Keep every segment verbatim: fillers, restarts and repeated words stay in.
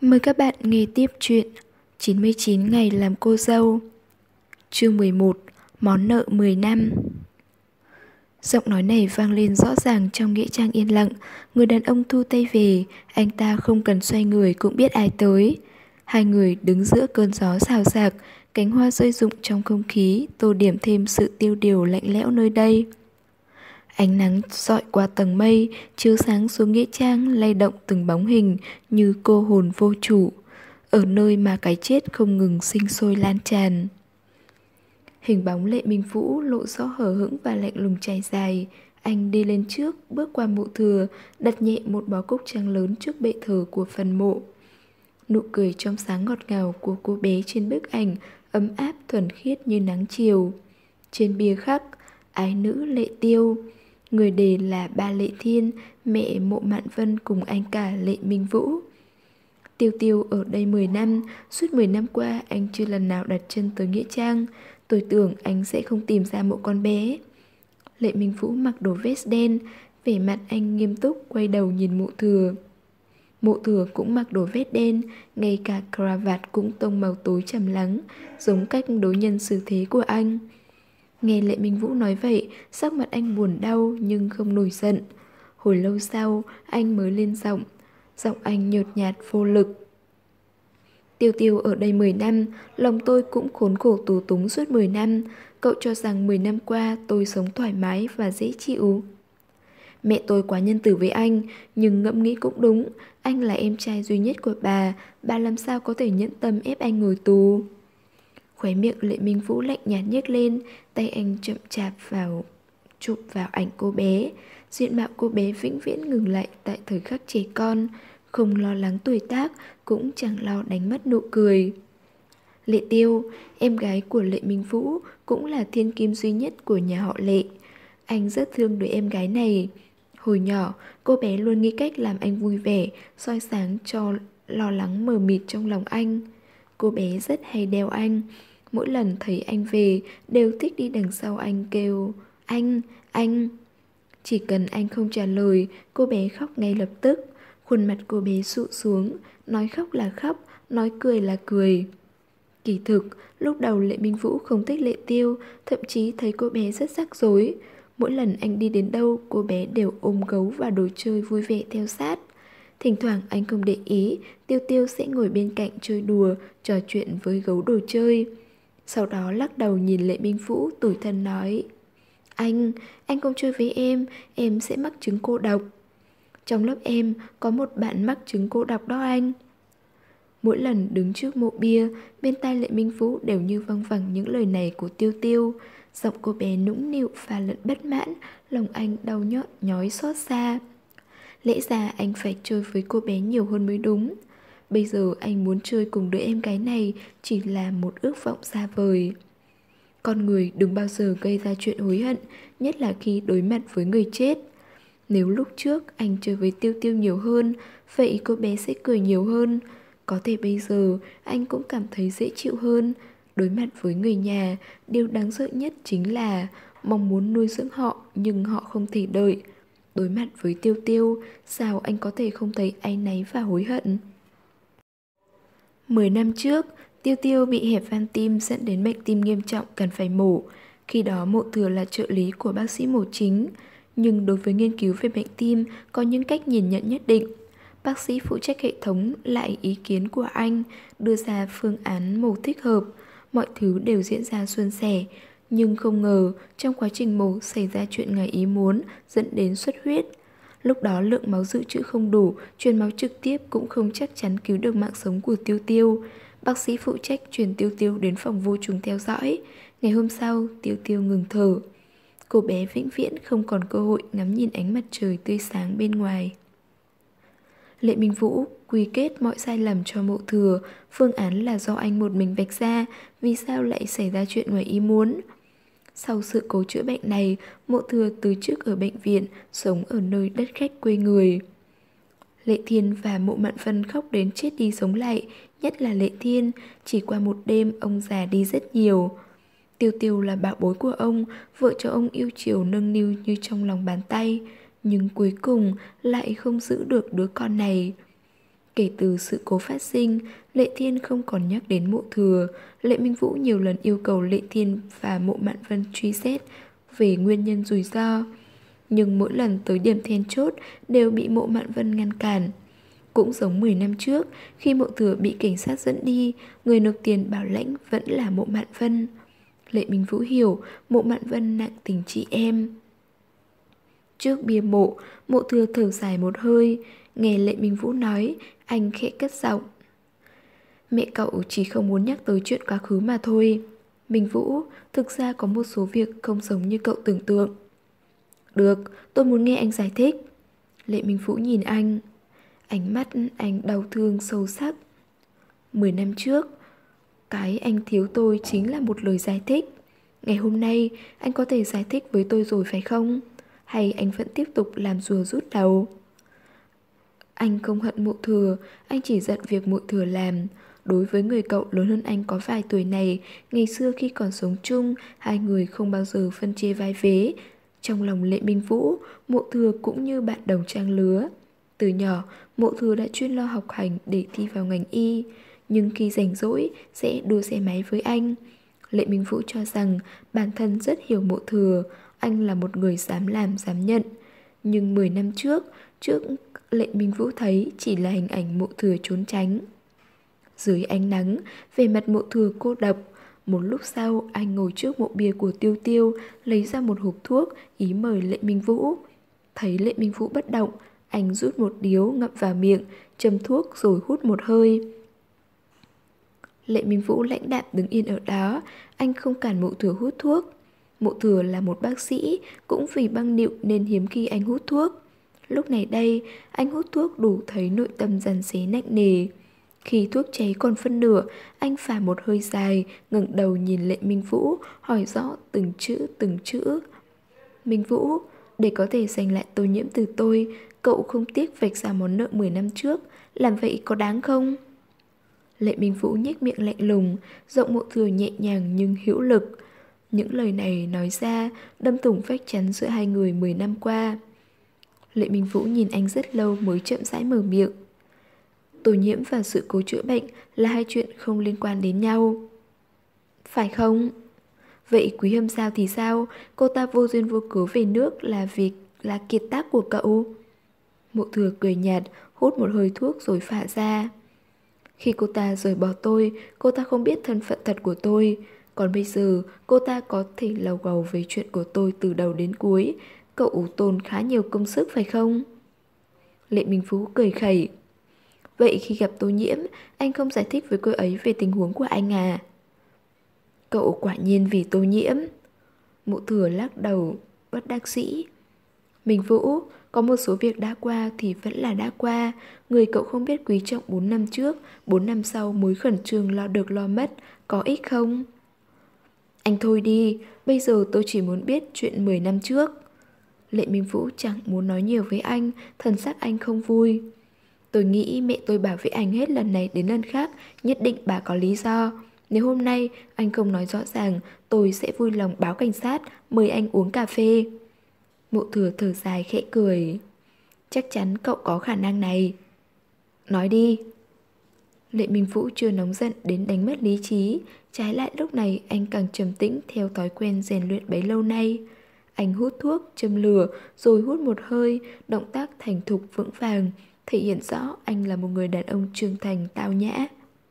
Mời các bạn nghe tiếp chuyện chín mươi chín ngày làm cô dâu. Chương mười một. Món nợ mười năm. Giọng nói này vang lên rõ ràng trong nghĩa trang yên lặng. Người đàn ông thu tay về, anh ta không cần xoay người cũng biết ai tới. Hai người đứng giữa cơn gió xào xạc, cánh hoa rơi rụng trong không khí, tô điểm thêm sự tiêu điều lạnh lẽo nơi đây. Ánh nắng dọi qua tầng mây, chiếu sáng xuống nghĩa trang, lay động từng bóng hình như cô hồn vô chủ, ở nơi mà cái chết không ngừng sinh sôi lan tràn. Hình bóng Lệ Minh Vũ lộ rõ hờ hững và lạnh lùng trải dài. Anh đi lên trước, bước qua mộ thừa, đặt nhẹ một bó cúc trắng lớn trước bệ thờ của phần mộ. Nụ cười trong sáng ngọt ngào của cô bé trên bức ảnh ấm áp thuần khiết như nắng chiều. Trên bia khắc ái nữ Lệ Tiêu, người đề là ba Lệ Thiên, mẹ Mộ Mạn Vân cùng anh cả Lệ Minh Vũ. Tiêu Tiêu ở đây mười năm, suốt mười năm qua anh chưa lần nào đặt chân tới nghĩa trang. Tôi tưởng anh sẽ không tìm ra mộ con bé. Lệ Minh Vũ mặc đồ vest đen, vẻ mặt anh nghiêm túc quay đầu nhìn mộ thừa. Mộ thừa cũng mặc đồ vest đen, ngay cả cravat cũng tông màu tối trầm lắng, giống cách đối nhân xử thế của anh. Nghe Lệ Minh Vũ nói vậy, sắc mặt anh buồn đau nhưng không nổi giận. Hồi lâu sau, anh mới lên giọng. Giọng anh nhợt nhạt vô lực. Tiêu Tiêu ở đây mười năm, lòng tôi cũng khốn khổ tù túng suốt mười năm. Cậu cho rằng mười năm qua tôi sống thoải mái và dễ chịu. Mẹ tôi quá nhân từ với anh, nhưng ngẫm nghĩ cũng đúng. Anh là em trai duy nhất của bà, bà làm sao có thể nhẫn tâm ép anh ngồi tù. Khóe miệng Lệ Minh Vũ lạnh nhạt nhếch lên, tay anh chậm chạp vào chụp vào ảnh cô bé. Diện mạo cô bé vĩnh viễn ngừng lại tại thời khắc trẻ con, không lo lắng tuổi tác, cũng chẳng lo đánh mất nụ cười. Lệ Tiêu, em gái của Lệ Minh Vũ, cũng là thiên kim duy nhất của nhà họ Lệ. Anh rất thương đứa em gái này. Hồi nhỏ, cô bé luôn nghĩ cách làm anh vui vẻ, soi sáng cho lo lắng mờ mịt trong lòng anh. Cô bé rất hay đeo anh. Mỗi lần thấy anh về, đều thích đi đằng sau anh kêu Anh, anh. Chỉ cần anh không trả lời, cô bé khóc ngay lập tức. Khuôn mặt cô bé sụ xuống, nói khóc là khóc, nói cười là cười. Kỳ thực, lúc đầu Lệ Minh Vũ không thích Lệ Tiêu, thậm chí thấy cô bé rất rắc rối. Mỗi lần anh đi đến đâu, cô bé đều ôm gấu và đồ chơi vui vẻ theo sát. Thỉnh thoảng anh không để ý, Tiêu Tiêu sẽ ngồi bên cạnh chơi đùa, trò chuyện với gấu đồ chơi. Sau đó lắc đầu nhìn Lệ Minh Vũ tủi thân nói: Anh, anh không chơi với em, em sẽ mắc chứng cô độc. Trong lớp em có một bạn mắc chứng cô độc đó anh. Mỗi lần đứng trước mộ bia, bên tai Lệ Minh Vũ đều như văng vẳng những lời này của Tiêu Tiêu. Giọng cô bé nũng nịu và lẫn bất mãn, lòng anh đau nhót nhói xót xa. Lẽ ra anh phải chơi với cô bé nhiều hơn mới đúng. Bây giờ anh muốn chơi cùng đứa em gái này chỉ là một ước vọng xa vời. Con người đừng bao giờ gây ra chuyện hối hận, nhất là khi đối mặt với người chết. Nếu lúc trước anh chơi với Tiêu Tiêu nhiều hơn, vậy cô bé sẽ cười nhiều hơn. Có thể bây giờ anh cũng cảm thấy dễ chịu hơn. Đối mặt với người nhà, điều đáng sợ nhất chính là mong muốn nuôi dưỡng họ nhưng họ không thể đợi. Đối mặt với Tiêu Tiêu, sao anh có thể không thấy áy náy và hối hận? Mười năm trước, Tiêu Tiêu bị hẹp van tim dẫn đến bệnh tim nghiêm trọng cần phải mổ. Khi đó Mộ Thừa là trợ lý của bác sĩ mổ chính. Nhưng đối với nghiên cứu về bệnh tim có những cách nhìn nhận nhất định. Bác sĩ phụ trách hệ thống lại ý kiến của anh, đưa ra phương án mổ thích hợp. Mọi thứ đều diễn ra suôn sẻ. Nhưng không ngờ trong quá trình mổ xảy ra chuyện ngoài ý muốn, dẫn đến xuất huyết. Lúc đó lượng máu dự trữ không đủ, truyền máu trực tiếp cũng không chắc chắn cứu được mạng sống của Tiêu Tiêu. Bác sĩ phụ trách chuyển Tiêu Tiêu đến phòng vô trùng theo dõi. Ngày hôm sau, Tiêu Tiêu ngừng thở. Cô bé vĩnh viễn không còn cơ hội ngắm nhìn ánh mặt trời tươi sáng bên ngoài. Lệ Minh Vũ quy kết mọi sai lầm cho Mộ Thừa. Phương án là do anh một mình vạch ra. Vì sao lại xảy ra chuyện ngoài ý muốn? Sau sự cố chữa bệnh này, Mộ Thừa từ chức ở bệnh viện, sống ở nơi đất khách quê người. Lệ Thiên và Mộ Mạn Vân khóc đến chết đi sống lại. Nhất là Lệ Thiên, chỉ qua một đêm ông già đi rất nhiều. Tiêu Tiêu là bảo bối của ông, vợ cho ông yêu chiều nâng niu như trong lòng bàn tay. Nhưng cuối cùng lại không giữ được đứa con này. Kể từ sự cố phát sinh, Lệ Thiên không còn nhắc đến Mộ Thừa. Lệ Minh Vũ nhiều lần yêu cầu Lệ Thiên và Mộ Mạn Vân truy xét về nguyên nhân rủi ro. Nhưng mỗi lần tới điểm then chốt đều bị Mộ Mạn Vân ngăn cản. Cũng giống mười năm trước, khi Mộ Thừa bị cảnh sát dẫn đi, người nộp tiền bảo lãnh vẫn là Mộ Mạn Vân. Lệ Minh Vũ hiểu Mộ Mạn Vân nặng tình chị em. Trước bia mộ, Mộ Thừa thở dài một hơi. Nghe Lệ Minh Vũ nói, anh khẽ cất giọng. Mẹ cậu chỉ không muốn nhắc tới chuyện quá khứ mà thôi. Minh Vũ, thực ra có một số việc không giống như cậu tưởng tượng. Được, tôi muốn nghe anh giải thích. Lệ Minh Vũ nhìn anh. Ánh mắt anh đau thương sâu sắc. Mười năm trước, cái anh thiếu tôi chính là một lời giải thích. Ngày hôm nay, anh có thể giải thích với tôi rồi phải không? Hay anh vẫn tiếp tục làm rùa rút đầu? Anh không hận Mộ Thừa, anh chỉ giận việc Mộ Thừa làm. Đối với người cậu lớn hơn anh có vài tuổi này, ngày xưa khi còn sống chung, hai người không bao giờ phân chia vai vế. Trong lòng Lệ Minh Vũ, Mộ Thừa cũng như bạn đồng trang lứa. Từ nhỏ, Mộ Thừa đã chuyên lo học hành để thi vào ngành y, nhưng khi rảnh rỗi sẽ đua xe máy với anh. Lệ Minh Vũ cho rằng bản thân rất hiểu Mộ Thừa, anh là một người dám làm dám nhận. Nhưng mười năm trước, trước Lệ Minh Vũ thấy chỉ là hình ảnh Mộ Thừa trốn tránh. Dưới ánh nắng, về mặt Mộ Thừa cô độc. Một lúc sau, anh ngồi trước mộ bia của Tiêu Tiêu, lấy ra một hộp thuốc, ý mời Lệ Minh Vũ. Thấy Lệ Minh Vũ bất động, anh rút một điếu ngậm vào miệng, châm thuốc rồi hút một hơi. Lệ Minh Vũ lãnh đạm đứng yên ở đó, anh không cản Mộ Thừa hút thuốc. Mộ Thừa là một bác sĩ, cũng vì băng niệu nên hiếm khi anh hút thuốc. Lúc này đây, anh hút thuốc đủ thấy nội tâm dằn xé nặng nề. Khi thuốc cháy còn phân nửa, anh phả một hơi dài, ngẩng đầu nhìn Lệ Minh Vũ, hỏi rõ từng chữ từng chữ. Minh Vũ, để có thể giành lại Tô Nhiễm từ tôi, cậu không tiếc vạch ra món nợ mười năm trước, làm vậy có đáng không? Lệ Minh Vũ nhếch miệng lạnh lùng, giọng Mộ Thừa nhẹ nhàng nhưng hữu lực. Những lời này nói ra, đâm thủng vách chắn giữa hai người mười năm qua. Lệ Minh Vũ nhìn anh rất lâu mới chậm rãi mở miệng. Tô Nhiễm và sự cố chữa bệnh là hai chuyện không liên quan đến nhau. Phải không? Vậy Quý Hâm Giao thì sao? Cô ta vô duyên vô cớ về nước là vì là kiệt tác của cậu. Mộ Thừa cười nhạt, hút một hơi thuốc rồi phả ra. Khi cô ta rời bỏ tôi, cô ta không biết thân phận thật của tôi. Còn bây giờ, cô ta có thể lầu bầu về chuyện của tôi từ đầu đến cuối. Cậu tốn khá nhiều công sức phải không? Lệ Minh Phú cười khẩy. Vậy khi gặp Tô Nhiễm, anh không giải thích với cô ấy về tình huống của anh à? Cậu quả nhiên vì Tô Nhiễm. Mộ Thừa lắc đầu, bất đắc dĩ. Minh Vũ, có một số việc đã qua thì vẫn là đã qua. Người cậu không biết quý trọng bốn năm trước, bốn năm sau mới khẩn trương lo được lo mất, có ích không? Anh thôi đi, bây giờ tôi chỉ muốn biết chuyện mười năm trước. Lệ Minh Vũ chẳng muốn nói nhiều với anh, thần sắc anh không vui. Tôi nghĩ mẹ tôi bảo vệ anh hết lần này đến lần khác, nhất định bà có lý do. Nếu hôm nay anh không nói rõ ràng, tôi sẽ vui lòng báo cảnh sát, mời anh uống cà phê. Mộ Thừa thở dài khẽ cười. Chắc chắn cậu có khả năng này. Nói đi. Lệ Minh Vũ chưa nóng giận đến đánh mất lý trí. Trái lại lúc này anh càng trầm tĩnh theo thói quen rèn luyện bấy lâu nay. Anh hút thuốc, châm lửa, rồi hút một hơi, động tác thành thục vững vàng, thể hiện rõ anh là một người đàn ông trưởng thành tao nhã.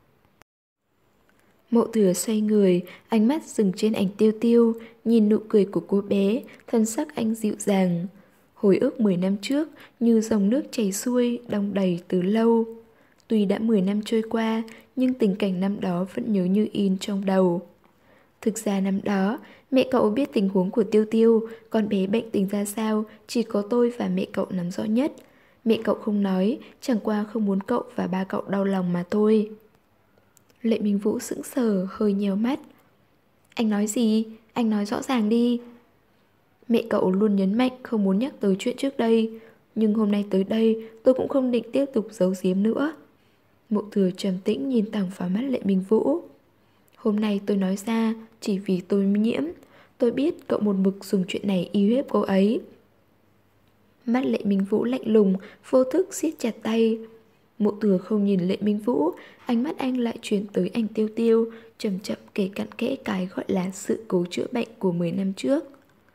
Mộ Thừa xoay người, ánh mắt dừng trên ảnh Tiêu Tiêu, nhìn nụ cười của cô bé, thân sắc anh dịu dàng. Hồi ức mười năm trước như dòng nước chảy xuôi, đong đầy từ lâu. Tuy đã mười năm trôi qua, nhưng tình cảnh năm đó vẫn nhớ như in trong đầu. Thực ra năm đó, mẹ cậu biết tình huống của Tiêu Tiêu, con bé bệnh tình ra sao, chỉ có tôi và mẹ cậu nắm rõ nhất. Mẹ cậu không nói, chẳng qua không muốn cậu và ba cậu đau lòng mà thôi. Lệ Minh Vũ sững sờ, hơi nhèo mắt. Anh nói gì? Anh nói rõ ràng đi. Mẹ cậu luôn nhấn mạnh không muốn nhắc tới chuyện trước đây, nhưng hôm nay tới đây tôi cũng không định tiếp tục giấu giếm nữa. Mộ Thừa trầm tĩnh nhìn thẳng vào mắt Lệ Minh Vũ. Hôm nay tôi nói ra chỉ vì tôi nhiễm. Tôi biết cậu một mực dùng chuyện này uy hiếp cô ấy. Mắt Lệ Minh Vũ lạnh lùng, vô thức siết chặt tay. Mộ Thừa không nhìn Lệ Minh Vũ, ánh mắt anh lại chuyển tới ảnh Tiêu Tiêu, chậm chậm kể cặn kẽ cái gọi là sự cố chữa bệnh của mười năm trước.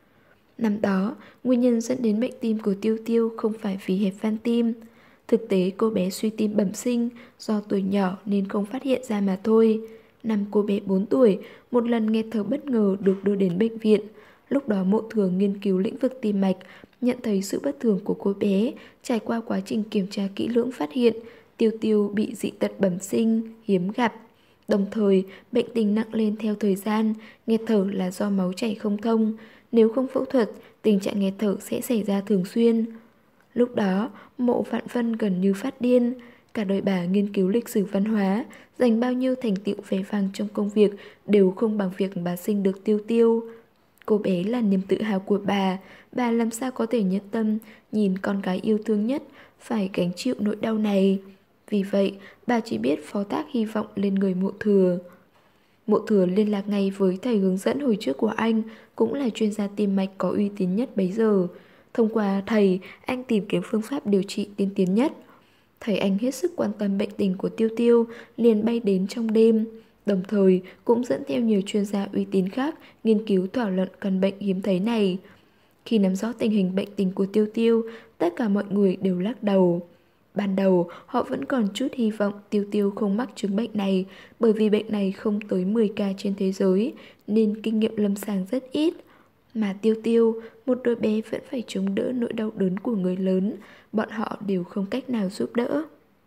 Năm đó, nguyên nhân dẫn đến bệnh tim của Tiêu Tiêu không phải vì hẹp van tim. Thực tế cô bé suy tim bẩm sinh, do tuổi nhỏ nên không phát hiện ra mà thôi. Năm cô bé bốn tuổi, một lần nghe thở bất ngờ được đưa đến bệnh viện. Lúc đó Mộ Thừa nghiên cứu lĩnh vực tim mạch, nhận thấy sự bất thường của cô bé, trải qua quá trình kiểm tra kỹ lưỡng phát hiện Tiêu Tiêu bị dị tật bẩm sinh, hiếm gặp. Đồng thời, bệnh tình nặng lên theo thời gian, nghẹt thở là do máu chảy không thông. Nếu không phẫu thuật, tình trạng nghẹt thở sẽ xảy ra thường xuyên. Lúc đó, Mộ Vạn Vân gần như phát điên. Cả đời bà nghiên cứu lịch sử văn hóa, dành bao nhiêu thành tựu vẻ vang trong công việc đều không bằng việc bà sinh được Tiêu Tiêu. Cô bé là niềm tự hào của bà, bà làm sao có thể nhẫn tâm nhìn con gái yêu thương nhất phải gánh chịu nỗi đau này. Vì vậy, bà chỉ biết phó thác hy vọng lên người Mộ Thừa. Mộ Thừa liên lạc ngay với thầy hướng dẫn hồi trước của anh, cũng là chuyên gia tim mạch có uy tín nhất bấy giờ. Thông qua thầy, anh tìm kiếm phương pháp điều trị tiên tiến nhất. Thầy anh hết sức quan tâm bệnh tình của Tiêu Tiêu, liền bay đến trong đêm. Đồng thời cũng dẫn theo nhiều chuyên gia uy tín khác nghiên cứu thảo luận căn bệnh hiếm thấy này. Khi nắm rõ tình hình bệnh tình của Tiêu Tiêu, tất cả mọi người đều lắc đầu. Ban đầu họ vẫn còn chút hy vọng Tiêu Tiêu không mắc chứng bệnh này, bởi vì bệnh này không tới mười ca trên thế giới nên kinh nghiệm lâm sàng rất ít. Mà Tiêu Tiêu, một đứa bé vẫn phải chống đỡ nỗi đau đớn của người lớn, bọn họ đều không cách nào giúp đỡ.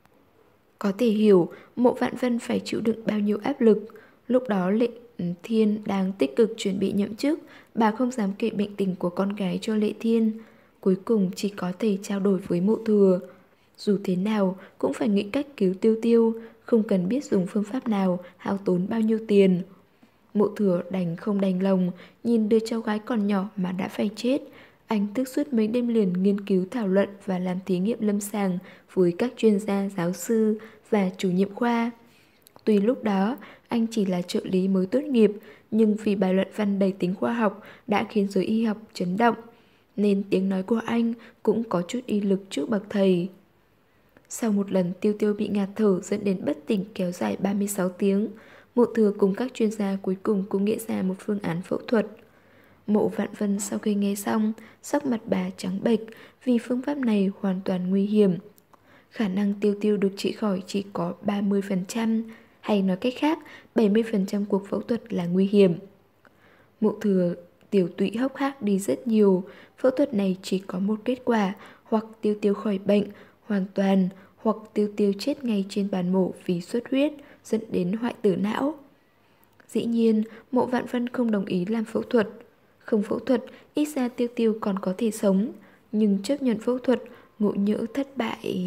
Có thể hiểu Mộ Vạn Vân phải chịu đựng bao nhiêu áp lực. Lúc đó Lệ Thiên đang tích cực chuẩn bị nhậm chức, bà không dám kể bệnh tình của con gái cho Lệ Thiên. Cuối cùng chỉ có thể trao đổi với Mộ Thừa. Dù thế nào cũng phải nghĩ cách cứu Tiêu Tiêu, không cần biết dùng phương pháp nào, hao tốn bao nhiêu tiền. Mộ Thừa đành không đành lòng, nhìn đứa cháu gái còn nhỏ mà đã phải chết. Anh thức suốt mấy đêm liền nghiên cứu thảo luận và làm thí nghiệm lâm sàng với các chuyên gia, giáo sư và chủ nhiệm khoa. Tuy lúc đó anh chỉ là trợ lý mới tốt nghiệp, nhưng vì bài luận văn đầy tính khoa học đã khiến giới y học chấn động, nên tiếng nói của anh cũng có chút y lực trước bậc thầy. Sau một lần Tiêu Tiêu bị ngạt thở dẫn đến bất tỉnh kéo dài ba mươi sáu tiếng, Mộ Thừa cùng các chuyên gia cuối cùng cũng nghĩ ra một phương án phẫu thuật. Mộ Vạn Vân sau khi nghe xong, sắc mặt bà trắng bệch vì phương pháp này hoàn toàn nguy hiểm. Khả năng Tiêu Tiêu được trị khỏi chỉ có ba mươi phần trăm, hay nói cách khác, bảy mươi phần trăm cuộc phẫu thuật là nguy hiểm. Mộ Thừa tiểu tụy hốc hác đi rất nhiều, phẫu thuật này chỉ có một kết quả, hoặc Tiêu Tiêu khỏi bệnh hoàn toàn, hoặc Tiêu Tiêu chết ngay trên bàn mổ vì xuất huyết, dẫn đến hoại tử não. Dĩ nhiên, Mộ Vạn Vân không đồng ý làm phẫu thuật. Không phẫu thuật, ít ra Tiêu Tiêu còn có thể sống, nhưng chấp nhận phẫu thuật, ngộ nhỡ thất bại.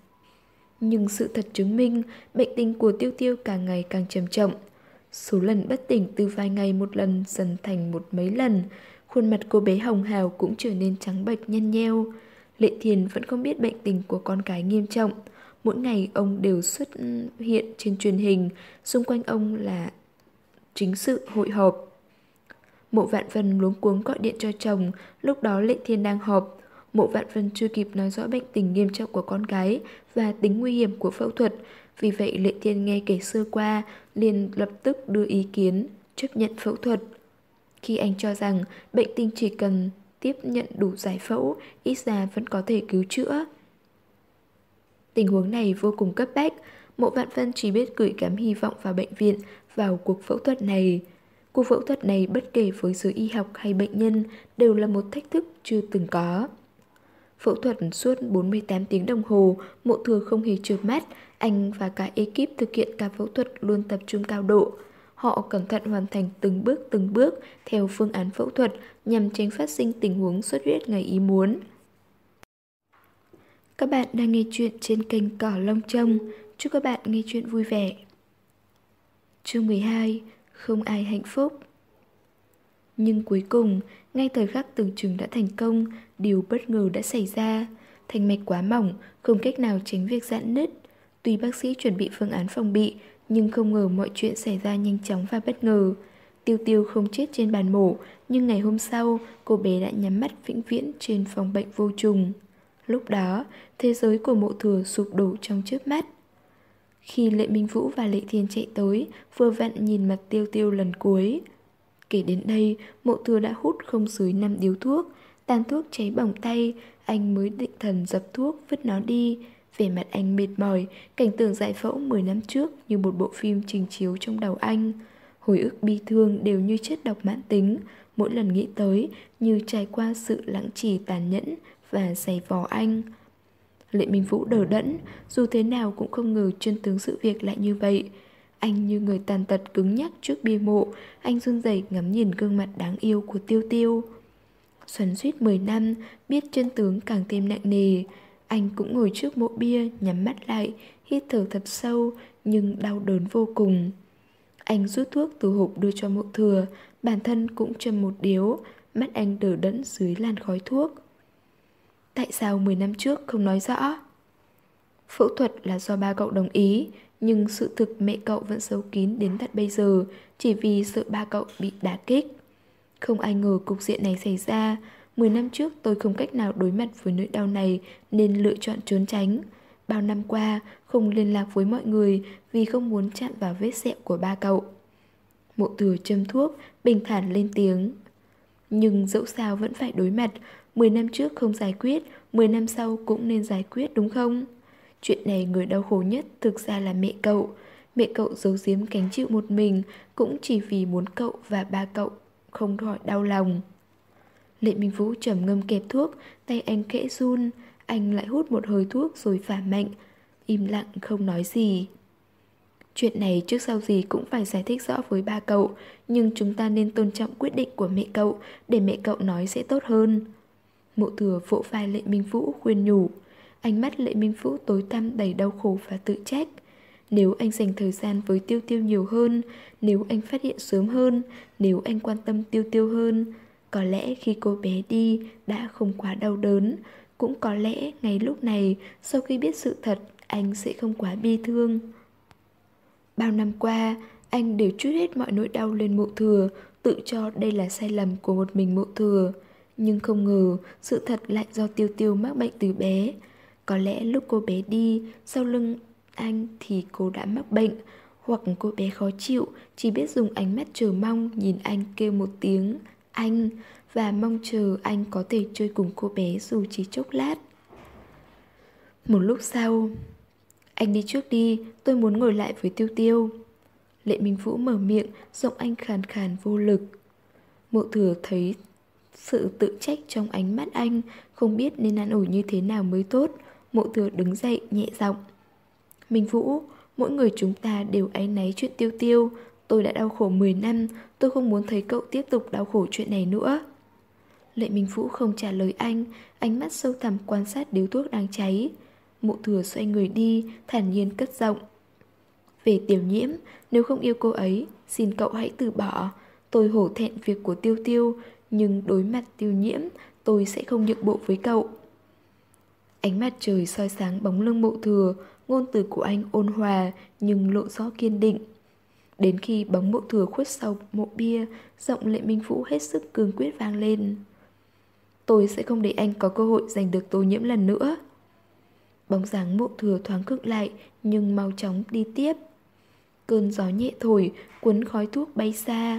Nhưng sự thật chứng minh, bệnh tình của Tiêu Tiêu càng ngày càng trầm trọng. Số lần bất tỉnh từ vài ngày một lần dần thành một mấy lần, khuôn mặt cô bé hồng hào cũng trở nên trắng bệch nhăn nheo. Lệ Thiền vẫn không biết bệnh tình của con gái nghiêm trọng. Mỗi ngày ông đều xuất hiện trên truyền hình, xung quanh ông là chính sự hội họp. Mộ Vạn Vân luống cuống gọi điện cho chồng, lúc đó Lệ Thiên đang họp. Mộ Vạn Vân chưa kịp nói rõ bệnh tình nghiêm trọng của con gái và tính nguy hiểm của phẫu thuật, vì vậy Lệ Thiên nghe kể sơ qua, liền lập tức đưa ý kiến, chấp nhận phẫu thuật. Khi anh cho rằng bệnh tình chỉ cần tiếp nhận đủ giải phẫu, ít ra vẫn có thể cứu chữa. Tình huống này vô cùng cấp bách, Mộ Vạn Vân chỉ biết gửi gắm hy vọng vào bệnh viện, vào cuộc phẫu thuật này. Cuộc phẫu thuật này bất kể với giới y học hay bệnh nhân đều là một thách thức chưa từng có. Phẫu thuật suốt bốn mươi tám tiếng đồng hồ, Mộ Thừa không hề chợp mắt, anh và cả ekip thực hiện ca phẫu thuật luôn tập trung cao độ. Họ cẩn thận hoàn thành từng bước từng bước theo phương án phẫu thuật nhằm tránh phát sinh tình huống xuất huyết ngoài ý muốn. Các bạn đang nghe chuyện trên kênh Cỏ Lông Trông. Chúc các bạn nghe chuyện vui vẻ. Chương mười hai. Không ai hạnh phúc. Nhưng cuối cùng, ngay thời khắc tưởng chừng đã thành công, điều bất ngờ đã xảy ra. Thành mạch quá mỏng, không cách nào tránh việc giãn nứt. Tuy bác sĩ chuẩn bị phương án phòng bị, nhưng không ngờ mọi chuyện xảy ra nhanh chóng và bất ngờ. Tiêu Tiêu không chết trên bàn mổ, nhưng ngày hôm sau, cô bé đã nhắm mắt vĩnh viễn trên phòng bệnh vô trùng. Lúc đó, thế giới của Mộ Thừa sụp đổ trong chớp mắt. Khi Lệ Minh Vũ và Lệ Thiên chạy tới, vừa vặn nhìn mặt Tiêu Tiêu lần cuối. Kể đến đây, Mộ Thừa đã hút không dưới năm điếu thuốc. Tàn thuốc cháy bỏng tay, anh mới định thần dập thuốc, vứt nó đi. Vẻ mặt anh mệt mỏi, cảnh tượng giải phẫu mười năm trước như một bộ phim trình chiếu trong đầu anh. Hồi ức bi thương đều như chất độc mãn tính, mỗi lần nghĩ tới như trải qua sự lãng trì tàn nhẫn và giày vò anh. Lệ Minh Vũ đờ đẫn, dù thế nào cũng không ngờ chân tướng sự việc lại như vậy. Anh như người tàn tật cứng nhắc trước bia mộ, anh run rẩy ngắm nhìn gương mặt đáng yêu của Tiêu Tiêu. Xoắn suýt mười năm, biết chân tướng càng thêm nặng nề. Anh cũng ngồi trước mộ bia, nhắm mắt lại, hít thở thật sâu, nhưng đau đớn vô cùng. Anh rút thuốc từ hộp đưa cho Mộ Thừa, bản thân cũng châm một điếu, mắt anh đờ đẫn dưới làn khói thuốc. Tại sao mười năm trước không nói rõ? Phẫu thuật là do ba cậu đồng ý, nhưng sự thực mẹ cậu vẫn giấu kín đến tận bây giờ, chỉ vì sợ ba cậu bị đả kích. Không ai ngờ cục diện này xảy ra. Mười năm trước tôi không cách nào đối mặt với nỗi đau này nên lựa chọn trốn tránh. Bao năm qua không liên lạc với mọi người vì không muốn chạm vào vết sẹo của ba cậu. Mộ Thừa châm thuốc, bình thản lên tiếng. Nhưng dẫu sao vẫn phải đối mặt. Mười năm trước không giải quyết, mười năm sau cũng nên giải quyết đúng không? Chuyện này người đau khổ nhất thực ra là mẹ cậu. Mẹ cậu giấu giếm gánh chịu một mình cũng chỉ vì muốn cậu và ba cậu không khỏi đau lòng. Lệ Minh Vũ trầm ngâm kẹp thuốc, tay anh khẽ run. Anh lại hút một hơi thuốc rồi phả mạnh, im lặng không nói gì. Chuyện này trước sau gì cũng phải giải thích rõ với ba cậu, nhưng chúng ta nên tôn trọng quyết định của mẹ cậu, để mẹ cậu nói sẽ tốt hơn. Mộ Thừa vỗ vai Lệ Minh Vũ khuyên nhủ. Ánh mắt Lệ Minh Vũ tối tăm đầy đau khổ và tự trách. Nếu anh dành thời gian với Tiêu Tiêu nhiều hơn, nếu anh phát hiện sớm hơn, nếu anh quan tâm Tiêu Tiêu hơn, có lẽ khi cô bé đi đã không quá đau đớn. Cũng có lẽ ngay lúc này, sau khi biết sự thật, anh sẽ không quá bi thương. Bao năm qua, anh đều trút hết mọi nỗi đau lên Mộ Thừa, tự cho đây là sai lầm của một mình Mộ Thừa. Nhưng không ngờ, sự thật lại do Tiêu Tiêu mắc bệnh từ bé. Có lẽ lúc cô bé đi, sau lưng anh thì cô đã mắc bệnh, hoặc cô bé khó chịu, chỉ biết dùng ánh mắt chờ mong nhìn anh kêu một tiếng anh, và mong chờ anh có thể chơi cùng cô bé dù chỉ chốc lát. Một lúc sau, anh đi trước đi, tôi muốn ngồi lại với Tiêu Tiêu. Lệ Minh Vũ mở miệng, giọng anh khàn khàn vô lực. Mộ Thừa thấy sự tự trách trong ánh mắt anh, không biết nên an ủi như thế nào mới tốt. Mộ Thừa đứng dậy nhẹ giọng. Minh Vũ, mỗi người chúng ta đều áy náy chuyện Tiêu Tiêu. Tôi đã đau khổ mười năm, tôi không muốn thấy cậu tiếp tục đau khổ chuyện này nữa. Lệ Minh Vũ không trả lời anh, ánh mắt sâu thẳm quan sát điếu thuốc đang cháy. Mộ Thừa xoay người đi, thản nhiên cất giọng. Về Tiểu Nhiễm, nếu không yêu cô ấy, xin cậu hãy từ bỏ. Tôi hổ thẹn việc của Tiêu Tiêu, nhưng đối mặt Tiêu Nhiễm, tôi sẽ không nhượng bộ với cậu. Ánh mặt trời soi sáng bóng lưng Mộ Thừa, ngôn từ của anh ôn hòa nhưng lộ rõ kiên định. Đến khi bóng Mộ Thừa khuất sau mộ bia, giọng Lệ Minh Vũ hết sức cương quyết vang lên. Tôi sẽ không để anh có cơ hội giành được Tô Nhiễm lần nữa. Bóng dáng Mộ Thừa thoáng khựng lại nhưng mau chóng đi tiếp. Cơn gió nhẹ thổi, cuốn khói thuốc bay xa.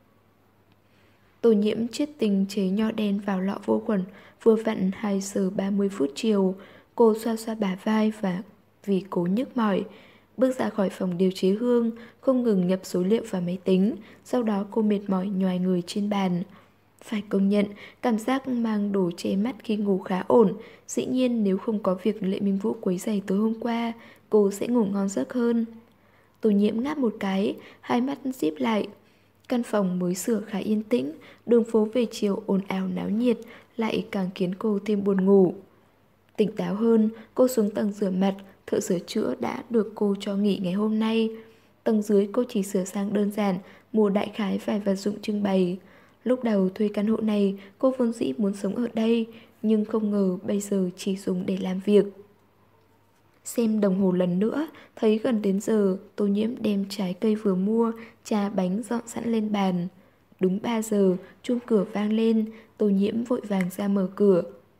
Tô Nhiễm chiết tình chế nho đen vào lọ vô khuẩn, vừa vặn hai giờ ba mươi phút chiều. Cô xoa xoa bả vai và vì cố nhức mỏi, bước ra khỏi phòng điều chế hương, không ngừng nhập số liệu vào máy tính. Sau đó cô mệt mỏi nhoài người trên bàn. Phải công nhận, cảm giác mang đồ che mắt khi ngủ khá ổn. Dĩ nhiên nếu không có việc Lệ Minh Vũ quấy rầy tối hôm qua, cô sẽ ngủ ngon giấc hơn. Tô Nhiễm ngáp một cái, hai mắt díp lại. Căn phòng mới sửa khá yên tĩnh, đường phố về chiều ồn ào náo nhiệt, lại càng khiến cô thêm buồn ngủ. Tỉnh táo hơn, cô xuống tầng rửa mặt, thợ sửa chữa đã được cô cho nghỉ ngày hôm nay. Tầng dưới cô chỉ sửa sang đơn giản, mua đại khái vài vật dụng trưng bày. Lúc đầu thuê căn hộ này, cô vốn dĩ muốn sống ở đây, nhưng không ngờ bây giờ chỉ dùng để làm việc. Xem đồng hồ lần nữa, thấy gần đến giờ, Tô Nhiễm đem trái cây vừa mua, trà bánh dọn sẵn lên bàn. Đúng ba giờ, chuông cửa vang lên, Tô Nhiễm vội vàng ra mở cửa.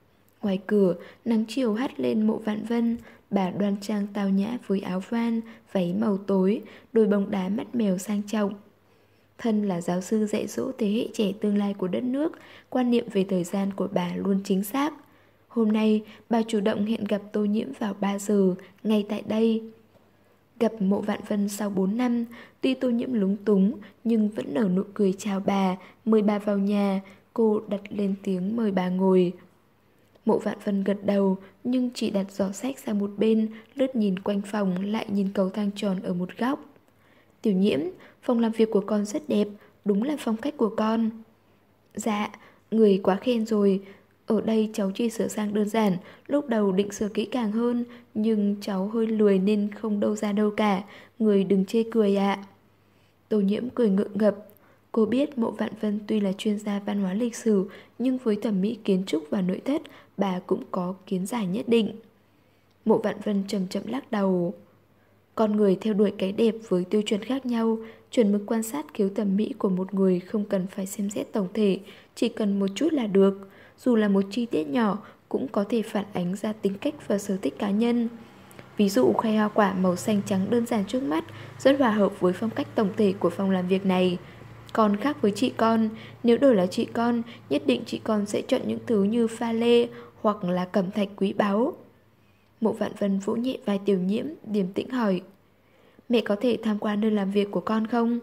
Ngoài cửa, nắng chiều hắt lên Mộ Vạn Vân. Bà đoan trang tao nhã với áo voan, váy màu tối, đôi bông đá mắt mèo sang trọng. Thân là giáo sư dạy dỗ thế hệ trẻ tương lai của đất nước, quan niệm về thời gian của bà luôn chính xác. Hôm nay, bà chủ động hẹn gặp Tô Nhiễm vào ba giờ, ngay tại đây. Gặp Mộ Vạn Vân sau bốn năm, tuy Tô Nhiễm lúng túng, nhưng vẫn nở nụ cười chào bà, mời bà vào nhà, cô đặt lên tiếng mời bà ngồi. Mộ Vạn Vân gật đầu, nhưng chỉ đặt giỏ sách sang một bên, lướt nhìn quanh phòng, lại nhìn cầu thang tròn ở một góc. Tiểu Nhiễm, phòng làm việc của con rất đẹp, đúng là phong cách của con. Dạ, người quá khen rồi. Ở đây cháu chỉ sửa sang đơn giản, lúc đầu định sửa kỹ càng hơn, nhưng cháu hơi lười nên không đâu ra đâu cả, người đừng chê cười ạ. Tô Nhiễm cười ngượng ngập. Cô biết Mộ Vạn Vân tuy là chuyên gia văn hóa lịch sử, nhưng với thẩm mỹ kiến trúc và nội thất, bà cũng có kiến giải nhất định. Mộ Vạn Vân chậm chậm lắc đầu. Con người theo đuổi cái đẹp với tiêu chuẩn khác nhau, chuẩn mực quan sát khiếu thẩm mỹ của một người không cần phải xem xét tổng thể, chỉ cần một chút là được. Dù là một chi tiết nhỏ cũng có thể phản ánh ra tính cách và sở thích cá nhân. Ví dụ khay hoa quả màu xanh trắng đơn giản trước mắt rất hòa hợp với phong cách tổng thể của phòng làm việc này. Còn khác với chị con, nếu đổi là chị con, nhất định chị con sẽ chọn những thứ như pha lê hoặc là cẩm thạch quý báu. Mộ Vạn Vân vỗ nhẹ vai Tiểu Nhiễm, điềm tĩnh hỏi: Mẹ có thể tham quan nơi làm việc của con không?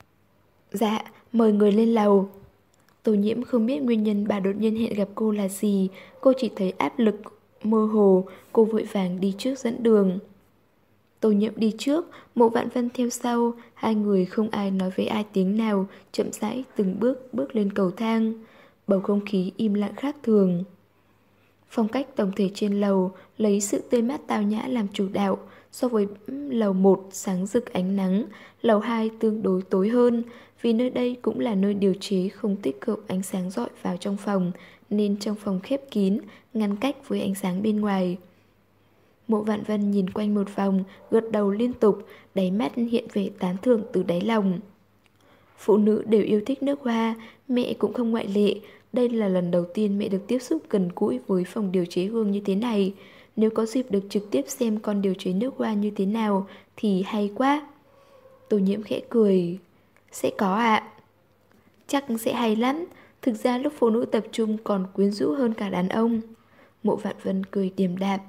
Dạ, mời người lên lầu. Tô Nhiễm không biết nguyên nhân bà đột nhiên hẹn gặp cô là gì, cô chỉ thấy áp lực mơ hồ, cô vội vàng đi trước dẫn đường. Tô Nhiễm đi trước, Mộ Vạn Vân theo sau, hai người không ai nói với ai tiếng nào, chậm rãi từng bước bước lên cầu thang. Bầu không khí im lặng khác thường. Phong cách tổng thể trên lầu lấy sự tươi mát tao nhã làm chủ đạo. So với lầu một sáng rực ánh nắng, lầu hai tương đối tối hơn, vì nơi đây cũng là nơi điều chế không tích hợp ánh sáng rọi vào trong phòng, nên trong phòng khép kín, ngăn cách với ánh sáng bên ngoài. Mộ Vạn Vân nhìn quanh một vòng, gật đầu liên tục, đáy mắt hiện vẻ tán thưởng từ đáy lòng. Phụ nữ đều yêu thích nước hoa, mẹ cũng không ngoại lệ. Đây là lần đầu tiên mẹ được tiếp xúc gần gũi với phòng điều chế hương như thế này. Nếu có dịp được trực tiếp xem con điều chế nước hoa như thế nào thì hay quá. Tô Nhiễm khẽ cười. Sẽ có ạ. Chắc sẽ hay lắm. Thực ra lúc phụ nữ tập trung còn quyến rũ hơn cả đàn ông. Mộ Vạn Vân cười điềm đạm.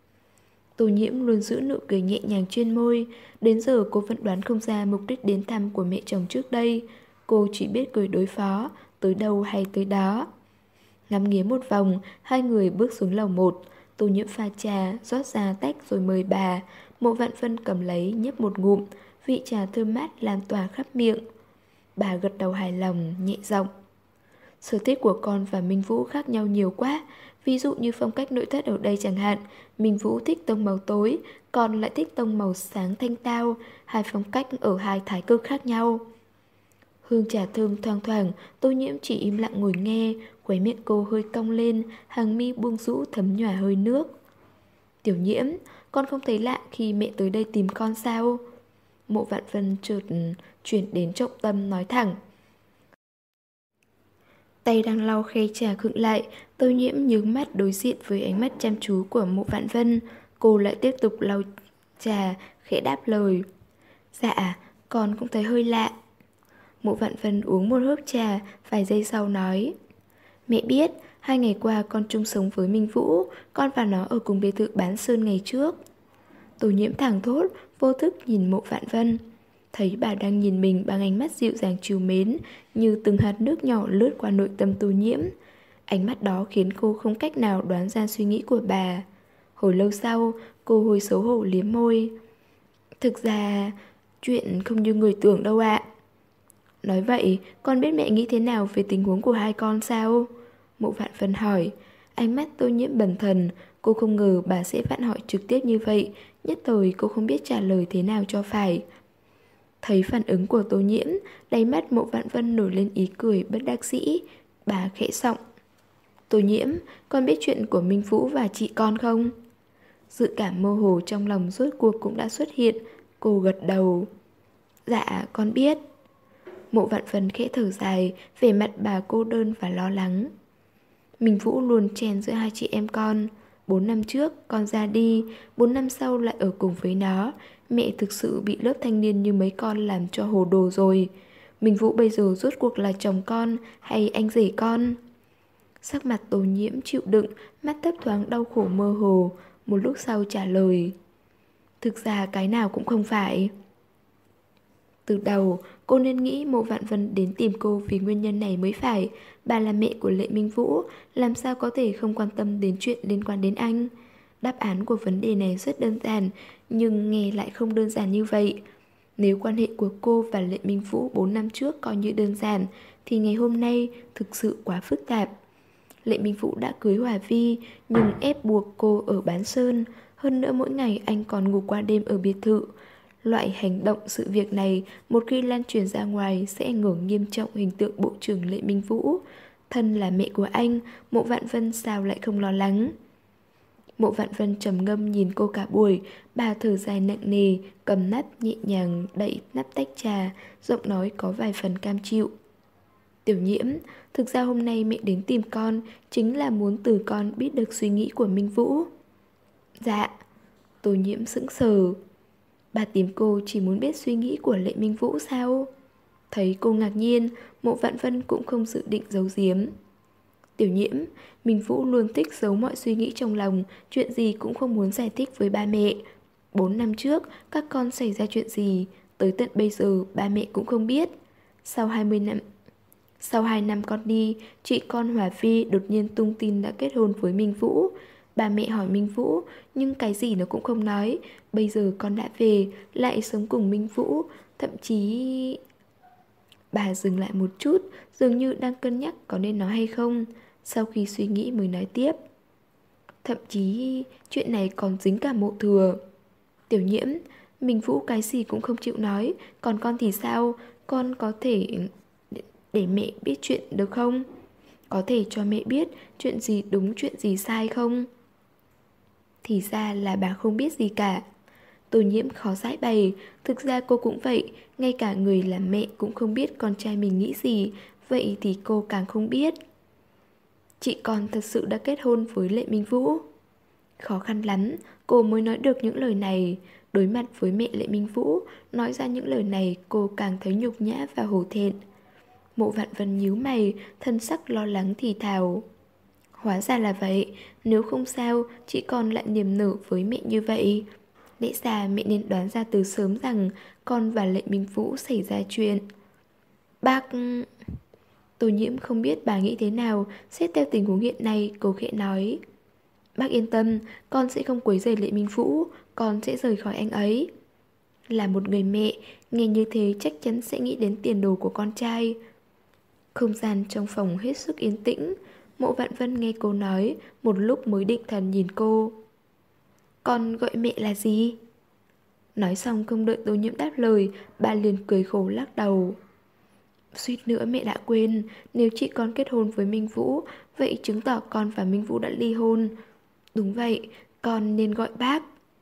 Tô Nhiễm luôn giữ nụ cười nhẹ nhàng trên môi. Đến giờ cô vẫn đoán không ra mục đích đến thăm của mẹ chồng trước đây. Cô chỉ biết cười đối phó, tới đâu hay tới đó. Ngắm nghía một vòng, hai người bước xuống lầu một. Tô Nhiễm pha trà, rót ra tách rồi mời bà. Mộ Vạn Vân cầm lấy nhấp một ngụm, vị trà thơm mát lan tỏa khắp miệng. Bà gật đầu hài lòng, nhẹ giọng. Sở thích của con và Minh Vũ khác nhau nhiều quá. Ví dụ như phong cách nội thất ở đây chẳng hạn, Minh Vũ thích tông màu tối, còn lại thích tông màu sáng thanh tao. Hai phong cách ở hai thái cực khác nhau. Hương trà thơm thoang thoảng, Tô Nhiễm chỉ im lặng ngồi nghe, khóe miệng cô hơi cong lên, hàng mi buông rũ thấm nhòa hơi nước. Tiểu Nhiễm, con không thấy lạ khi mẹ tới đây tìm con sao? Mộ Vạn Vân chợt chuyển đến trọng tâm nói thẳng. Tay đang lau khay trà khựng lại, Tô Nhiễm nhướng mắt đối diện với ánh mắt chăm chú của Mộ Vạn Vân. Cô lại tiếp tục lau trà, khẽ đáp lời. Dạ, con cũng thấy hơi lạ. Mộ Vạn Vân uống một hớp trà, vài giây sau nói. Mẹ biết, hai ngày qua con chung sống với Minh Vũ, con và nó ở cùng biệt thự bán sơn ngày trước. Tô Nhiễm thẳng thốt, vô thức nhìn Mộ Vạn Vân. Thấy bà đang nhìn mình bằng ánh mắt dịu dàng trìu mến, như từng hạt nước nhỏ lướt qua nội tâm Tô Nhiễm. Ánh mắt đó khiến cô không cách nào đoán ra suy nghĩ của bà. Hồi lâu sau, cô hồi xấu hổ liếm môi. Thực ra, chuyện không như người tưởng đâu ạ. Nói vậy, con biết mẹ nghĩ thế nào về tình huống của hai con sao? Mộ Vạn Vân hỏi. Ánh mắt Tô Nhiễm bần thần, cô không ngờ bà sẽ vặn hỏi trực tiếp như vậy, nhất thời cô không biết trả lời thế nào cho phải. Thấy phản ứng của Tô Nhiễm, đáy mắt Mộ Vạn Vân nổi lên ý cười bất đắc dĩ, bà khẽ giọng. Tô Nhiễm, con biết chuyện của Minh Vũ và chị con không? Dự cảm mơ hồ trong lòng rốt cuộc cũng đã xuất hiện, cô gật đầu. Dạ, con biết. Mộ Vạn Vân khẽ thở dài, vẻ mặt bà cô đơn và lo lắng. Minh Vũ luôn chèn giữa hai chị em con. Bốn năm trước con ra đi, bốn năm sau lại ở cùng với nó. Mẹ thực sự bị lớp thanh niên như mấy con làm cho hồ đồ rồi. Minh Vũ bây giờ rốt cuộc là chồng con hay anh rể con? Sắc mặt Tô Nhiễm chịu đựng, mắt thấp thoáng đau khổ mơ hồ. Một lúc sau trả lời: thực ra cái nào cũng không phải. Từ đầu, cô nên nghĩ Mộ Vạn Vân đến tìm cô vì nguyên nhân này mới phải. Bà là mẹ của Lệ Minh Vũ, làm sao có thể không quan tâm đến chuyện liên quan đến anh? Đáp án của vấn đề này rất đơn giản, nhưng nghe lại không đơn giản như vậy. Nếu quan hệ của cô và Lệ Minh Vũ bốn năm trước coi như đơn giản, thì ngày hôm nay thực sự quá phức tạp. Lệ Minh Vũ đã cưới Hòa Vi, nhưng ép buộc cô ở Bán Sơn. Hơn nữa mỗi ngày anh còn ngủ qua đêm ở biệt thự. Loại hành động sự việc này một khi lan truyền ra ngoài sẽ ảnh hưởng nghiêm trọng hình tượng Bộ trưởng Lệ Minh Vũ. Thân là mẹ của anh, Mộ Vạn Vân sao lại không lo lắng? Mộ Vạn Vân trầm ngâm nhìn cô cả buổi, bà thở dài nặng nề, cầm nắp nhẹ nhàng đậy nắp tách trà, giọng nói có vài phần cam chịu. Tiểu Nhiễm, thực ra hôm nay mẹ đến tìm con chính là muốn từ con biết được suy nghĩ của Minh Vũ. Dạ. Tô Nhiễm sững sờ. Bà tìm cô chỉ muốn biết suy nghĩ của Lệ Minh Vũ sao? Thấy cô ngạc nhiên, Mộ Vạn Vân cũng không dự định giấu giếm. Tiểu Nhiễm, Minh Vũ luôn thích giấu mọi suy nghĩ trong lòng, chuyện gì cũng không muốn giải thích với ba mẹ. Bốn năm trước, các con xảy ra chuyện gì, tới tận bây giờ ba mẹ cũng không biết. Sau hai mươi năm... Sau hai năm con đi, chị con Hòa Phi đột nhiên tung tin đã kết hôn với Minh Vũ. Bà mẹ hỏi Minh Vũ, nhưng cái gì nó cũng không nói. Bây giờ con đã về, lại sống cùng Minh Vũ, thậm chí... Bà dừng lại một chút, dường như đang cân nhắc có nên nói hay không. Sau khi suy nghĩ mới nói tiếp. Thậm chí chuyện này còn dính cả Mộ Thừa. Tiểu Nhiễm, Minh Vũ cái gì cũng không chịu nói, còn con thì sao? Con có thể để mẹ biết chuyện được không? Có thể cho mẹ biết chuyện gì đúng chuyện gì sai không? Thì ra là bà không biết gì cả. Tô Nhiễm khó giải bày. Thực ra cô cũng vậy, ngay cả người làm mẹ cũng không biết con trai mình nghĩ gì. Vậy thì cô càng không biết. Chị con thật sự đã kết hôn với Lệ Minh Vũ. Khó khăn lắm cô mới nói được những lời này. Đối mặt với mẹ Lệ Minh Vũ, nói ra những lời này cô càng thấy nhục nhã và hổ thẹn. Mộ Vạn Vân nhíu mày, thân sắc lo lắng thì thào. Hóa ra là vậy, nếu không sao chị con lại niềm nở với mẹ như vậy. Lẽ ra mẹ nên đoán ra từ sớm rằng con và Lệ Minh Vũ xảy ra chuyện. Bác... Tô Nhiễm không biết bà nghĩ thế nào, xét theo tình huống hiện nay, cô khẽ nói. Bác yên tâm, con sẽ không quấy rầy Lệ Minh Vũ, con sẽ rời khỏi anh ấy. Là một người mẹ, nghe như thế chắc chắn sẽ nghĩ đến tiền đồ của con trai. Không gian trong phòng hết sức yên tĩnh. Mộ Vạn Vân nghe cô nói, một lúc mới định thần nhìn cô. Con gọi mẹ là gì? Nói xong không đợi Tô Nhiễm đáp lời, bà liền cười khổ lắc đầu. Suýt nữa mẹ đã quên, nếu chị con kết hôn với Minh Vũ, vậy chứng tỏ con và Minh Vũ đã ly hôn. Đúng vậy, con nên gọi bác.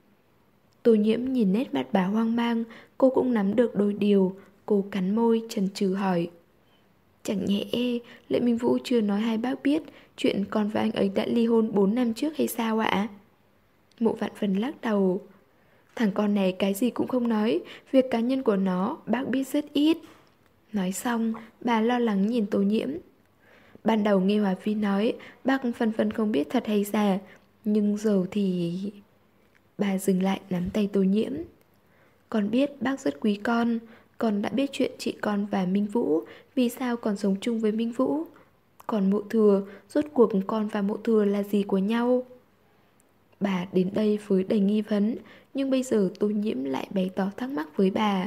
Tô Nhiễm nhìn nét mặt bà hoang mang, cô cũng nắm được đôi điều. Cô cắn môi chần chừ hỏi. Chẳng nhẽ Lệ Minh Vũ chưa nói hai bác biết chuyện con và anh ấy đã ly hôn bốn năm trước hay sao ạ? Mộ Vạn Vân lắc đầu. Thằng con này cái gì cũng không nói, việc cá nhân của nó bác biết rất ít. Nói xong, bà lo lắng nhìn Tô Nhiễm. Ban đầu nghe Hòa Phi nói, bác phân phân không biết thật hay giả, nhưng giờ thì... Bà dừng lại nắm tay Tô Nhiễm. Con biết bác rất quý con, con đã biết chuyện chị con và Minh Vũ, vì sao còn sống chung với Minh Vũ. Còn Mộ Thừa, rốt cuộc con và Mộ Thừa là gì của nhau? Bà đến đây với đầy nghi vấn, nhưng bây giờ Tô Nhiễm lại bày tỏ thắc mắc với bà.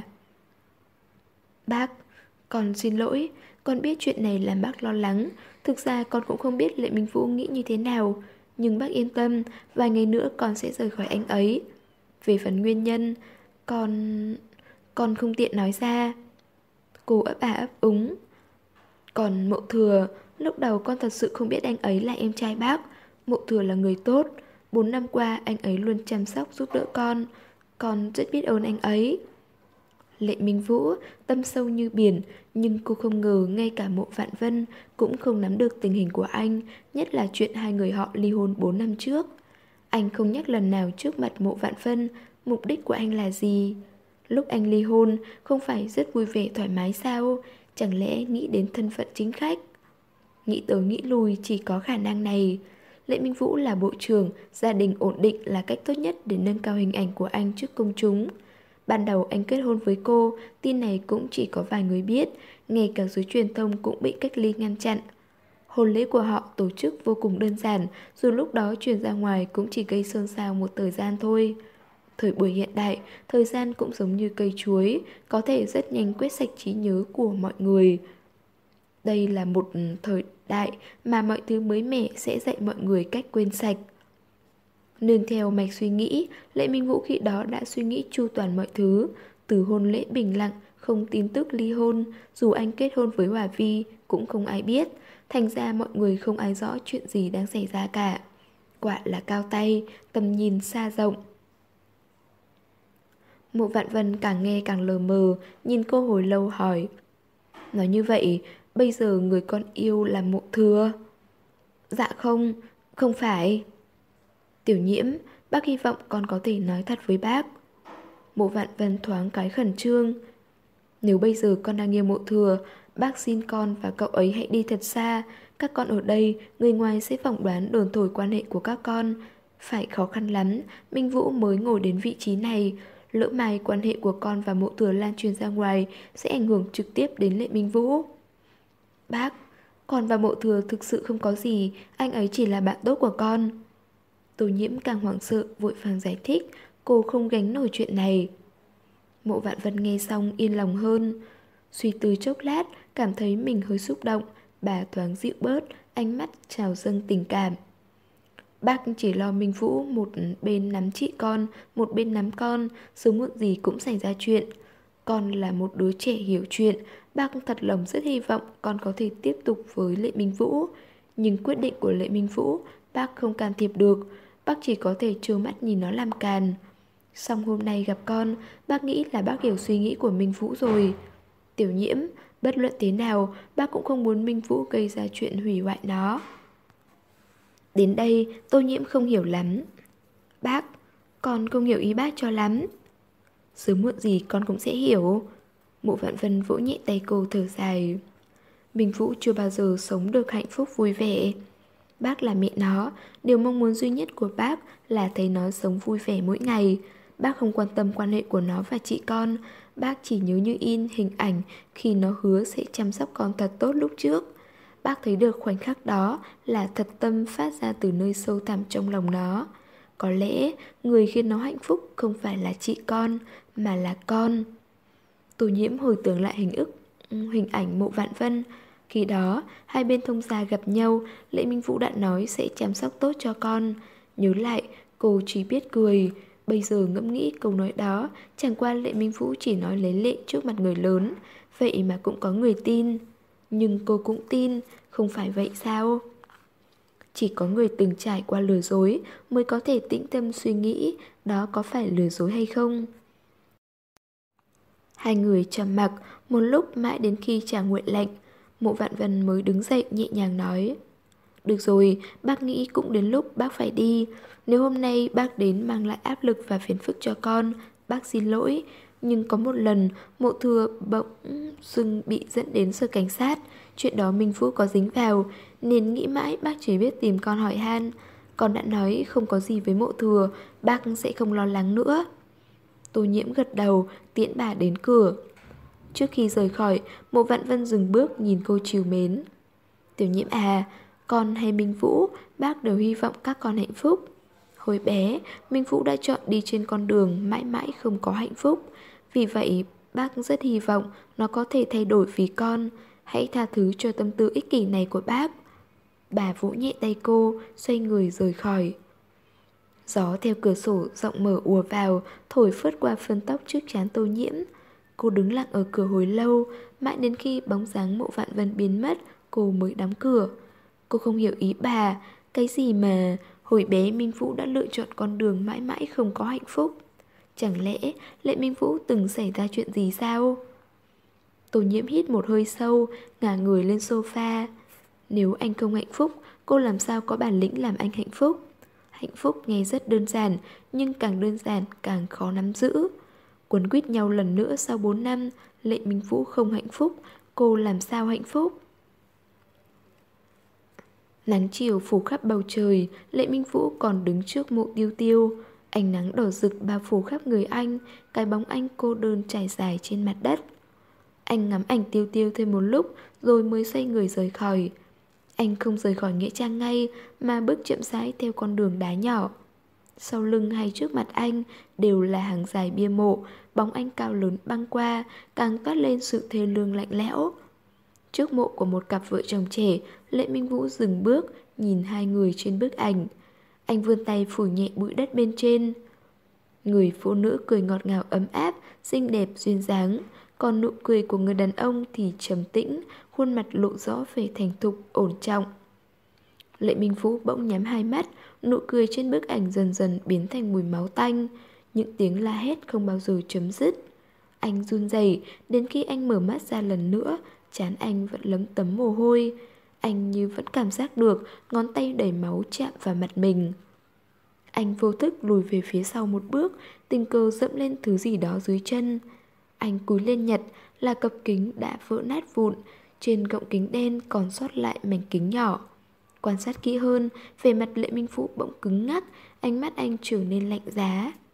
Bác, con xin lỗi, con biết chuyện này làm bác lo lắng. Thực ra con cũng không biết Lệ Minh Vũ nghĩ như thế nào, nhưng bác yên tâm, vài ngày nữa con sẽ rời khỏi anh ấy. Về phần nguyên nhân, con... con không tiện nói ra. Cô ấp à ấp úng. Còn Mộ Thừa, lúc đầu con thật sự không biết anh ấy là em trai bác. Mộ Thừa là người tốt. Bốn năm qua anh ấy luôn chăm sóc giúp đỡ con. Con rất biết ơn anh ấy. Lệ Minh Vũ tâm sâu như biển, nhưng cô không ngờ ngay cả Mộ Vạn Vân cũng không nắm được tình hình của anh, nhất là chuyện hai người họ ly hôn bốn năm trước. Anh không nhắc lần nào trước mặt Mộ Vạn Vân mục đích của anh là gì. Lúc anh ly hôn không phải rất vui vẻ thoải mái sao? Chẳng lẽ nghĩ đến thân phận chính khách? Nghĩ tới nghĩ lui chỉ có khả năng này. Lệ Minh Vũ là bộ trưởng, gia đình ổn định là cách tốt nhất để nâng cao hình ảnh của anh trước công chúng. Ban đầu anh kết hôn với cô, tin này cũng chỉ có vài người biết, ngay cả giới truyền thông cũng bị cách ly ngăn chặn. Hôn lễ của họ tổ chức vô cùng đơn giản, dù lúc đó truyền ra ngoài cũng chỉ gây xôn xao một thời gian thôi. Thời buổi hiện đại, thời gian cũng giống như cây chuối, có thể rất nhanh quét sạch trí nhớ của mọi người. Đây là một thời đại mà mọi thứ mới mẻ sẽ dạy mọi người cách quên sạch. Nương theo mạch suy nghĩ, Lệ Minh Vũ khi đó đã suy nghĩ chu toàn mọi thứ. Từ hôn lễ bình lặng, không tin tức ly hôn, dù anh kết hôn với Hòa Vi cũng không ai biết. Thành ra mọi người không ai rõ chuyện gì đang xảy ra cả. Quả là cao tay, tầm nhìn xa rộng. Mộ Vạn Vân càng nghe càng lờ mờ, nhìn cô hồi lâu hỏi: nói như vậy, bây giờ người con yêu là Mộ Thừa? Dạ không, không phải. Tiểu Nhiễm, bác hy vọng con có thể nói thật với bác. Mộ Vạn Vân thoáng cái khẩn trương. Nếu bây giờ con đang yêu Mộ Thừa, bác xin con và cậu ấy hãy đi thật xa. Các con ở đây, người ngoài sẽ phỏng đoán đồn thổi quan hệ của các con. Phải khó khăn lắm, Minh Vũ mới ngồi đến vị trí này. Lỡ mai quan hệ của con và Mộ Thừa lan truyền ra ngoài sẽ ảnh hưởng trực tiếp đến Lệ Minh Vũ. Bác, con và Mộ Thừa thực sự không có gì, anh ấy chỉ là bạn tốt của con. Tô Nhiễm càng hoảng sợ, vội vàng giải thích, cô không gánh nổi chuyện này. Mộ Vạn Vân nghe xong yên lòng hơn. Suy tư chốc lát, cảm thấy mình hơi xúc động, bà thoáng dịu bớt, ánh mắt trào dâng tình cảm. Bác chỉ lo Minh Vũ một bên nắm chị con, một bên nắm con, sớm muộn gì cũng xảy ra chuyện. Con là một đứa trẻ hiểu chuyện, bác thật lòng rất hy vọng con có thể tiếp tục với Lệ Minh Vũ. Nhưng quyết định của Lệ Minh Vũ, bác không can thiệp được, bác chỉ có thể trơ mắt nhìn nó làm càn. Xong hôm nay gặp con, bác nghĩ là bác hiểu suy nghĩ của Minh Vũ rồi. Tiểu Nhiễm, bất luận thế nào, bác cũng không muốn Minh Vũ gây ra chuyện hủy hoại nó. Đến đây, Tô Nhiễm không hiểu lắm. Bác, con không hiểu ý bác cho lắm. Sớm muộn gì con cũng sẽ hiểu. Mộ Vạn Vân vỗ nhẹ tay cô thở dài. Minh Vũ chưa bao giờ sống được hạnh phúc vui vẻ. Bác là mẹ nó, điều mong muốn duy nhất của bác là thấy nó sống vui vẻ mỗi ngày. Bác không quan tâm quan hệ của nó và chị con. Bác chỉ nhớ như in hình ảnh khi nó hứa sẽ chăm sóc con thật tốt lúc trước. Bác thấy được khoảnh khắc đó là thật tâm phát ra từ nơi sâu thẳm trong lòng nó. Có lẽ người khiến nó hạnh phúc không phải là chị con, mà là con. Tô Nhiễm hồi tưởng lại hình ức, hình ảnh Mộ Vạn Vân. Khi đó, hai bên thông gia gặp nhau, Lệ Minh Vũ đã nói sẽ chăm sóc tốt cho con. Nhớ lại, cô chỉ biết cười. Bây giờ ngẫm nghĩ câu nói đó, chẳng qua Lệ Minh Vũ chỉ nói lấy lệ trước mặt người lớn. Vậy mà cũng có người tin. Nhưng cô cũng tin, không phải vậy sao? Chỉ có người từng trải qua lừa dối mới có thể tĩnh tâm suy nghĩ đó có phải lừa dối hay không. Hai người trầm mặc một lúc mãi đến khi trà nguội lạnh, Mộ Vạn Vân mới đứng dậy nhẹ nhàng nói: được rồi, bác nghĩ cũng đến lúc bác phải đi. Nếu hôm nay bác đến mang lại áp lực và phiền phức cho con, bác xin lỗi. Nhưng có một lần Mộ Thừa bỗng dưng bị dẫn đến sở cảnh sát. Chuyện đó Minh Vũ có dính vào, nên nghĩ mãi bác chỉ biết tìm con hỏi han. Con đã nói không có gì với Mộ Thừa, bác sẽ không lo lắng nữa. Tô Nhiễm gật đầu, tiễn bà đến cửa. Trước khi rời khỏi, Mộ Vạn Vân dừng bước nhìn cô trìu mến. Tiểu Nhiễm à, con hay Minh Vũ, bác đều hy vọng các con hạnh phúc. Hồi bé, Minh Vũ đã chọn đi trên con đường mãi mãi không có hạnh phúc. Vì vậy, bác rất hy vọng nó có thể thay đổi vì con. Hãy tha thứ cho tâm tư ích kỷ này của bác. Bà vỗ nhẹ tay cô, xoay người rời khỏi. Gió theo cửa sổ rộng mở ùa vào, thổi phớt qua phân tóc trước trán Tô Nhiễm. Cô đứng lặng ở cửa hồi lâu, mãi đến khi bóng dáng Mộ Vạn Vân biến mất, cô mới đóng cửa. Cô không hiểu ý bà, cái gì mà hồi bé Minh Vũ đã lựa chọn con đường mãi mãi không có hạnh phúc. Chẳng lẽ Lệ Minh Vũ từng xảy ra chuyện gì sao? Tô Nhiễm hít một hơi sâu, ngả người lên sofa. Nếu anh không hạnh phúc, cô làm sao có bản lĩnh làm anh hạnh phúc? Hạnh phúc nghe rất đơn giản, nhưng càng đơn giản càng khó nắm giữ. Quấn quýt nhau lần nữa sau bốn năm, Lệ Minh Vũ không hạnh phúc, cô làm sao hạnh phúc? Nắng chiều phủ khắp bầu trời, Lệ Minh Vũ còn đứng trước mộ Tiêu Tiêu. Ánh nắng đỏ rực bao phủ khắp người anh, cái bóng anh cô đơn trải dài trên mặt đất. Anh ngắm ảnh Tiêu Tiêu thêm một lúc rồi mới xoay người rời khỏi. Anh không rời khỏi nghĩa trang ngay mà bước chậm rãi theo con đường đá nhỏ. Sau lưng hay trước mặt anh đều là hàng dài bia mộ, bóng anh cao lớn băng qua càng toát lên sự thê lương lạnh lẽo. Trước mộ của một cặp vợ chồng trẻ, Lệ Minh Vũ dừng bước, nhìn hai người trên bức ảnh. Anh vươn tay phủi nhẹ bụi đất bên trên. Người phụ nữ cười ngọt ngào ấm áp, xinh đẹp duyên dáng. Còn nụ cười của người đàn ông thì trầm tĩnh, khuôn mặt lộ rõ vẻ thành thục, ổn trọng. Lệ Minh Vũ bỗng nhắm hai mắt, nụ cười trên bức ảnh dần dần biến thành mùi máu tanh. Những tiếng la hét không bao giờ chấm dứt. Anh run rẩy, đến khi anh mở mắt ra lần nữa, trán anh vẫn lấm tấm mồ hôi. Anh như vẫn cảm giác được ngón tay đầy máu chạm vào mặt mình. Anh vô thức lùi về phía sau một bước, tình cờ dẫm lên thứ gì đó dưới chân. Anh cúi lên nhặt là cặp kính đã vỡ nát vụn, trên gọng kính đen còn sót lại mảnh kính nhỏ. Quan sát kỹ hơn, vẻ mặt Lệ Minh Vũ bỗng cứng ngắc, ánh mắt anh trở nên lạnh giá.